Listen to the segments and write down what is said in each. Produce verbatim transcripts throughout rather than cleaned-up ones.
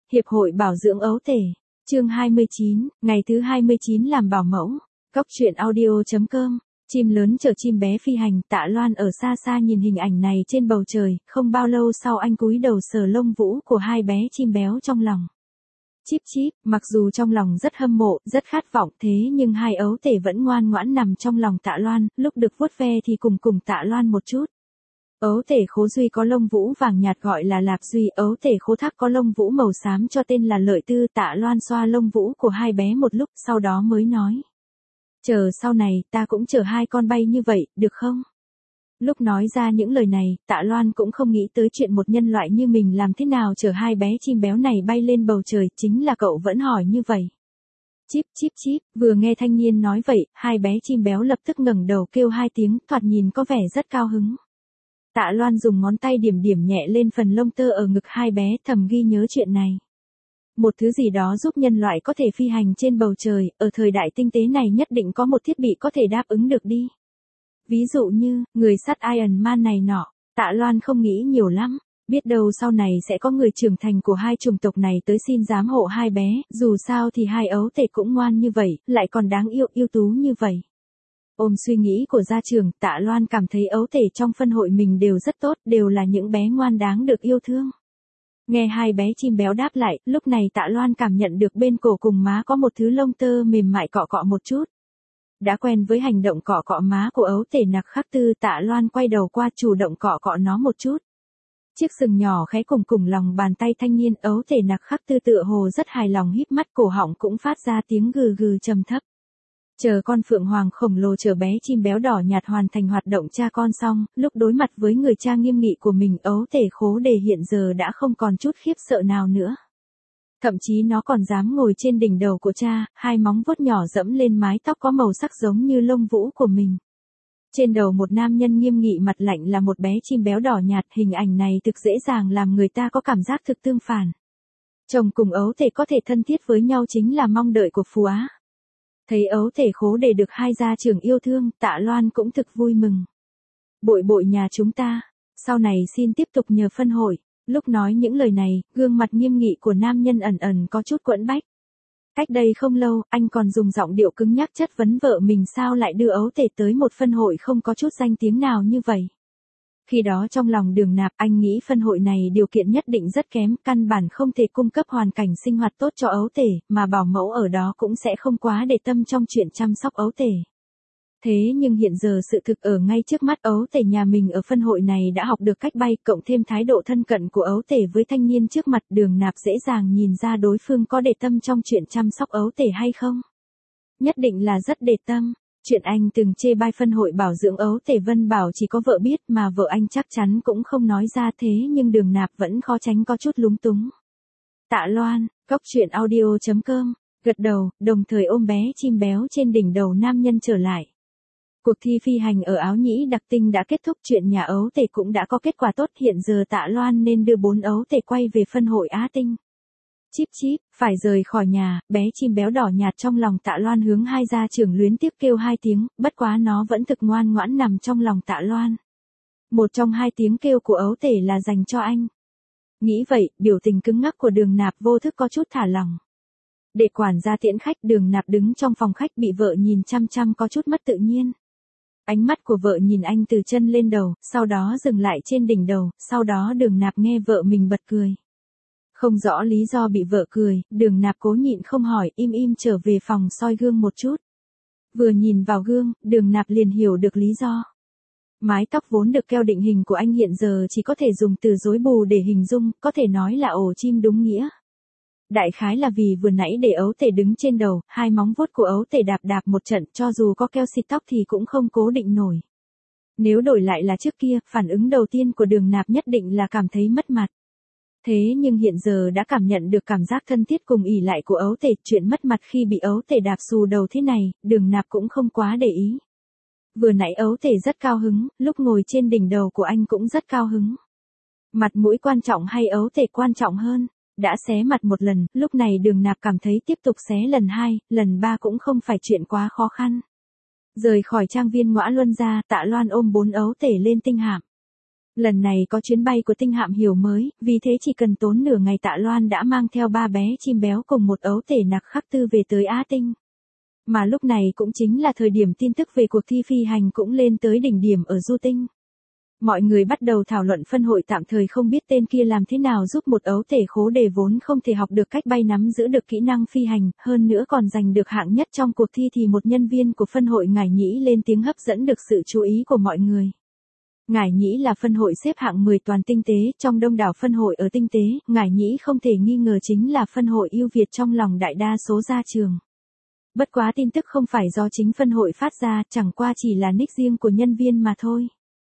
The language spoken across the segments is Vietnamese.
Hiệp hội bảo dưỡng ấu tể. Chương hai mươi chín, ngày thứ hai mươi chín làm bảo mẫu. Góc truyện audio chấm com. Chim lớn chở chim bé phi hành, Tạ Loan ở xa xa nhìn hình ảnh này trên bầu trời, không bao lâu sau anh cúi đầu sờ lông vũ của hai bé chim béo trong lòng. Chíp chíp, mặc dù trong lòng rất hâm mộ, rất khát vọng, thế nhưng hai ấu tể vẫn ngoan ngoãn nằm trong lòng Tạ Loan, lúc được vuốt ve thì cùng cùng Tạ Loan một chút. Ấu tể Khố Duy có lông vũ vàng nhạt gọi là Lạp Duy, ấu tể Khố Thác có lông vũ màu xám cho tên là Lợi Tư. Tạ Loan xoa lông vũ của hai bé một lúc, sau đó mới nói. Chờ sau này, ta cũng chở hai con bay như vậy, được không? Lúc nói ra những lời này, Tạ Loan cũng không nghĩ tới chuyện một nhân loại như mình làm thế nào chở hai bé chim béo này bay lên bầu trời, chính là cậu vẫn hỏi như vậy. Chíp chíp chíp, vừa nghe thanh niên nói vậy, hai bé chim béo lập tức ngẩng đầu kêu hai tiếng, thoạt nhìn có vẻ rất cao hứng. Tạ Loan dùng ngón tay điểm điểm nhẹ lên phần lông tơ ở ngực hai bé, thầm ghi nhớ chuyện này. Một thứ gì đó giúp nhân loại có thể phi hành trên bầu trời, ở thời đại tinh tế này nhất định có một thiết bị có thể đáp ứng được đi. Ví dụ như, người sắt Iron Man này nọ, Tạ Loan không nghĩ nhiều lắm, biết đâu sau này sẽ có người trưởng thành của hai chủng tộc này tới xin giám hộ hai bé, dù sao thì hai ấu tể cũng ngoan như vậy, lại còn đáng yêu ưu tú như vậy. Ôm suy nghĩ của gia trưởng, Tạ Loan cảm thấy ấu tể trong phân hội mình đều rất tốt, đều là những bé ngoan đáng được yêu thương. Nghe hai bé chim béo đáp lại, lúc này Tạ Loan cảm nhận được bên cổ cùng má có một thứ lông tơ mềm mại cọ cọ một chút. Đã quen với hành động cọ cọ má của ấu tể Nặc Khắc Tư, Tạ Loan quay đầu qua chủ động cọ cọ nó một chút. Chiếc sừng nhỏ khẽ cùng cùng lòng bàn tay thanh niên, ấu tể Nặc Khắc Tư tựa hồ rất hài lòng híp mắt, cổ họng cũng phát ra tiếng gừ gừ trầm thấp. Chờ con phượng hoàng khổng lồ chở bé chim béo đỏ nhạt hoàn thành hoạt động cha con xong, lúc đối mặt với người cha nghiêm nghị của mình, ấu tể Khố Đề hiện giờ đã không còn chút khiếp sợ nào nữa. Thậm chí nó còn dám ngồi trên đỉnh đầu của cha, hai móng vuốt nhỏ dẫm lên mái tóc có màu sắc giống như lông vũ của mình. Trên đầu một nam nhân nghiêm nghị mặt lạnh là một bé chim béo đỏ nhạt, hình ảnh này thực dễ dàng làm người ta có cảm giác thực tương phản. Chồng cùng ấu tể có thể thân thiết với nhau chính là mong đợi của Phú Á. Thấy ấu tể Khố Đề được hai gia trưởng yêu thương, Tạ Loan cũng thực vui mừng. Bội bội nhà chúng ta, sau này xin tiếp tục nhờ phân hội. Lúc nói những lời này, gương mặt nghiêm nghị của nam nhân ẩn ẩn có chút quẫn bách. Cách đây không lâu, anh còn dùng giọng điệu cứng nhắc chất vấn vợ mình sao lại đưa ấu tể tới một phân hội không có chút danh tiếng nào như vậy. Khi đó trong lòng Đường Nạp, anh nghĩ phân hội này điều kiện nhất định rất kém, căn bản không thể cung cấp hoàn cảnh sinh hoạt tốt cho ấu tể, mà bảo mẫu ở đó cũng sẽ không quá để tâm trong chuyện chăm sóc ấu tể. Thế nhưng hiện giờ sự thực ở ngay trước mắt, ấu tể nhà mình ở phân hội này đã học được cách bay, cộng thêm thái độ thân cận của ấu tể với thanh niên trước mặt, Đường Nạp dễ dàng nhìn ra đối phương có để tâm trong chuyện chăm sóc ấu tể hay không. Nhất định là rất để tâm. Chuyện anh từng chê bai phân hội bảo dưỡng ấu tể Vân bảo chỉ có vợ biết, mà vợ anh chắc chắn cũng không nói ra, thế nhưng Đường Nạp vẫn khó tránh có chút lúng túng. Tạ Loan, góc truyện audio chấm com, gật đầu, đồng thời ôm bé chim béo trên đỉnh đầu nam nhân trở lại. Cuộc thi phi hành ở Áo Nhĩ Đặc Tinh đã kết thúc, chuyện nhà ấu tể cũng đã có kết quả tốt, hiện giờ Tạ Loan nên đưa bốn ấu tể quay về phân hội Á Tinh. Chíp chíp, phải rời khỏi nhà, bé chim béo đỏ nhạt trong lòng Tạ Loan hướng hai gia trưởng luyến tiếc kêu hai tiếng, bất quá nó vẫn thực ngoan ngoãn nằm trong lòng Tạ Loan. Một trong hai tiếng kêu của ấu tể là dành cho anh. Nghĩ vậy, biểu tình cứng ngắc của Đường Nạp vô thức có chút thả lỏng. Để quản gia tiễn khách, Đường Nạp đứng trong phòng khách bị vợ nhìn chăm chăm có chút mất tự nhiên. Ánh mắt của vợ nhìn anh từ chân lên đầu, sau đó dừng lại trên đỉnh đầu, sau đó Đường Nạp nghe vợ mình bật cười. Không rõ lý do bị vợ cười, Đường Nạp cố nhịn không hỏi, im im trở về phòng soi gương một chút. Vừa nhìn vào gương, Đường Nạp liền hiểu được lý do. Mái tóc vốn được keo định hình của anh hiện giờ chỉ có thể dùng từ rối bù để hình dung, có thể nói là ổ chim đúng nghĩa. Đại khái là vì vừa nãy để ấu tể đứng trên đầu, hai móng vuốt của ấu tể đạp đạp một trận, cho dù có keo xịt tóc thì cũng không cố định nổi. Nếu đổi lại là trước kia, phản ứng đầu tiên của Đường Nạp nhất định là cảm thấy mất mặt. Thế nhưng hiện giờ đã cảm nhận được cảm giác thân thiết cùng ỷ lại của ấu tể, chuyện mất mặt khi bị ấu tể đạp xù đầu thế này, Đường Nạp cũng không quá để ý. Vừa nãy ấu tể rất cao hứng, lúc ngồi trên đỉnh đầu của anh cũng rất cao hứng. Mặt mũi quan trọng hay ấu tể quan trọng hơn? Đã xé mặt một lần, lúc này Đường Nạp cảm thấy tiếp tục xé lần hai, lần ba cũng không phải chuyện quá khó khăn. Rời khỏi trang viên Ngõa Luân ra, Tạ Loan ôm bốn ấu tể lên tinh hạm. Lần này có chuyến bay của tinh hạm hiểu mới, vì thế chỉ cần tốn nửa ngày Tạ Loan đã mang theo ba bé chim béo cùng một ấu tể nặc khắc tư về tới Á Tinh. Mà lúc này cũng chính là thời điểm tin tức về cuộc thi phi hành cũng lên tới đỉnh điểm ở Du Tinh. Mọi người bắt đầu thảo luận phân hội tạm thời không biết tên kia làm thế nào giúp một ấu tể khố đề vốn không thể học được cách bay nắm giữ được kỹ năng phi hành, hơn nữa còn giành được hạng nhất trong cuộc thi thì một nhân viên của phân hội Ngải Nhĩ lên tiếng hấp dẫn được sự chú ý của mọi người. Ngải Nhĩ là phân hội xếp hạng mười toàn tinh tế, trong đông đảo phân hội ở tinh tế, Ngải Nhĩ không thể nghi ngờ chính là phân hội ưu việt trong lòng đại đa số gia trường. Bất quá tin tức không phải do chính phân hội phát ra, chẳng qua chỉ là nick riêng của nhân viên mà thôi.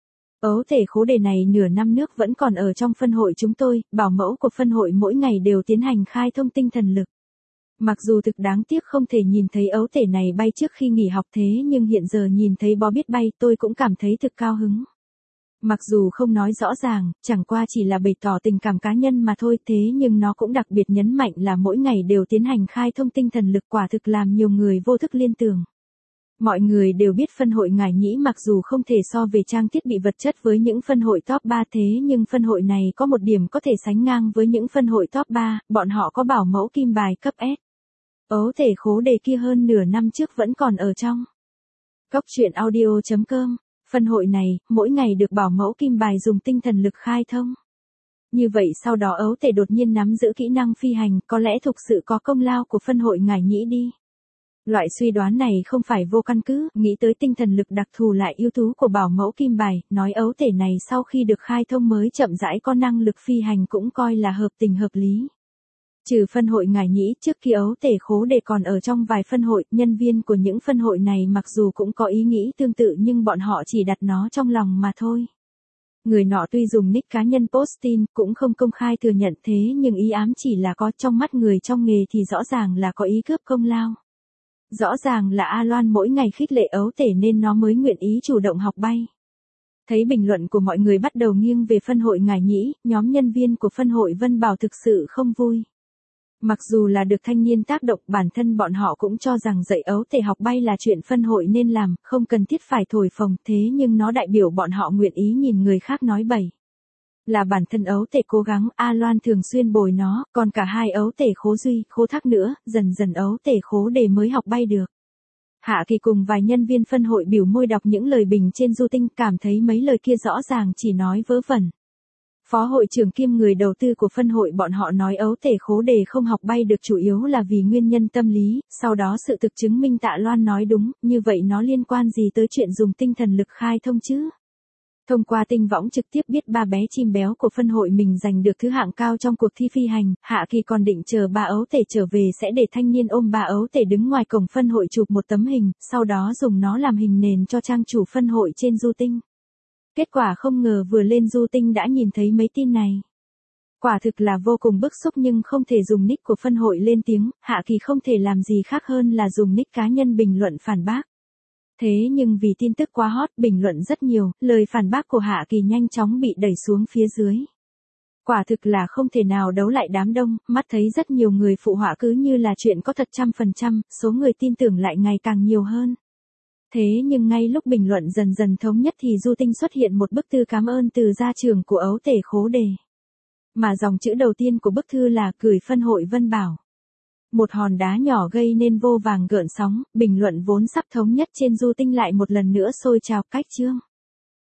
Ấu tể khố đề này nửa năm nước vẫn còn ở trong phân hội chúng tôi, bảo mẫu của phân hội mỗi ngày đều tiến hành khai thông tinh thần lực. Mặc dù thực đáng tiếc không thể nhìn thấy ấu tể này bay trước khi nghỉ học thế nhưng hiện giờ nhìn thấy bó biết bay tôi cũng cảm thấy thực cao hứng. Mặc dù không nói rõ ràng, chẳng qua chỉ là bày tỏ tình cảm cá nhân mà thôi thế nhưng nó cũng đặc biệt nhấn mạnh là mỗi ngày đều tiến hành khai thông tinh thần lực quả thực làm nhiều người vô thức liên tưởng. Mọi người đều biết phân hội Ngải Nhĩ mặc dù không thể so về trang thiết bị vật chất với những phân hội top ba thế nhưng phân hội này có một điểm có thể sánh ngang với những phân hội top ba, bọn họ có bảo mẫu kim bài cấp S. Ấu tể khố đề kia hơn nửa năm trước vẫn còn ở trong. Cốc truyện audio chấm com, phân hội này, mỗi ngày được bảo mẫu kim bài dùng tinh thần lực khai thông. Như vậy sau đó ấu tể đột nhiên nắm giữ kỹ năng phi hành, có lẽ thực sự có công lao của phân hội Ngải Nhĩ đi. Loại suy đoán này không phải vô căn cứ, nghĩ tới tinh thần lực đặc thù lại ưu tú của bảo mẫu kim bài, nói ấu tể này sau khi được khai thông mới chậm rãi có năng lực phi hành cũng coi là hợp tình hợp lý. Trừ phân hội Ngải Nhĩ, trước khi ấu tể khố đề còn ở trong vài phân hội, nhân viên của những phân hội này mặc dù cũng có ý nghĩ tương tự nhưng bọn họ chỉ đặt nó trong lòng mà thôi. Người nọ tuy dùng nick cá nhân post tin, cũng không công khai thừa nhận thế nhưng ý ám chỉ là có trong mắt người trong nghề thì rõ ràng là có ý cướp công lao. Rõ ràng là A Loan mỗi ngày khích lệ ấu tể nên nó mới nguyện ý chủ động học bay. Thấy bình luận của mọi người bắt đầu nghiêng về phân hội Ngải Nhĩ, nhóm nhân viên của phân hội Vân Bảo thực sự không vui. Mặc dù là được thanh niên tác động, bản thân bọn họ cũng cho rằng dạy ấu tể học bay là chuyện phân hội nên làm, không cần thiết phải thổi phồng thế nhưng nó đại biểu bọn họ nguyện ý nhìn người khác nói bậy. Là bản thân ấu tể cố gắng, A Loan thường xuyên bồi nó, còn cả hai ấu tể khố duy, khố thác nữa, dần dần ấu tể khố đề mới học bay được. Hạ Kỳ cùng vài nhân viên phân hội biểu môi đọc những lời bình trên Du Tinh cảm thấy mấy lời kia rõ ràng chỉ nói vớ vẩn. Phó hội trưởng kiêm người đầu tư của phân hội bọn họ nói ấu tể khố đề không học bay được chủ yếu là vì nguyên nhân tâm lý, sau đó sự thực chứng minh Tạ Loan nói đúng, như vậy nó liên quan gì tới chuyện dùng tinh thần lực khai thông chứ? Thông qua tinh võng trực tiếp biết ba bé chim béo của phân hội mình giành được thứ hạng cao trong cuộc thi phi hành, Hạ Kỳ còn định chờ ba ấu tể trở về sẽ để thanh niên ôm ba ấu tể đứng ngoài cổng phân hội chụp một tấm hình, sau đó dùng nó làm hình nền cho trang chủ phân hội trên Du Tinh. Kết quả không ngờ vừa lên Du Tinh đã nhìn thấy mấy tin này. Quả thực là vô cùng bức xúc nhưng không thể dùng nick của phân hội lên tiếng, Hạ Kỳ không thể làm gì khác hơn là dùng nick cá nhân bình luận phản bác. Thế nhưng vì tin tức quá hot, bình luận rất nhiều, lời phản bác của Hạ Kỳ nhanh chóng bị đẩy xuống phía dưới. Quả thực là không thể nào đấu lại đám đông, mắt thấy rất nhiều người phụ họa cứ như là chuyện có thật trăm phần trăm, số người tin tưởng lại ngày càng nhiều hơn. Thế nhưng ngay lúc bình luận dần dần thống nhất thì Du Tinh xuất hiện một bức thư cảm ơn từ gia trưởng của ấu tể khố đề. Mà dòng chữ đầu tiên của bức thư là gửi phân hội Vân Bảo. Một hòn đá nhỏ gây nên vô vàng gợn sóng, bình luận vốn sắp thống nhất trên Du Tinh lại một lần nữa sôi trào cách chương.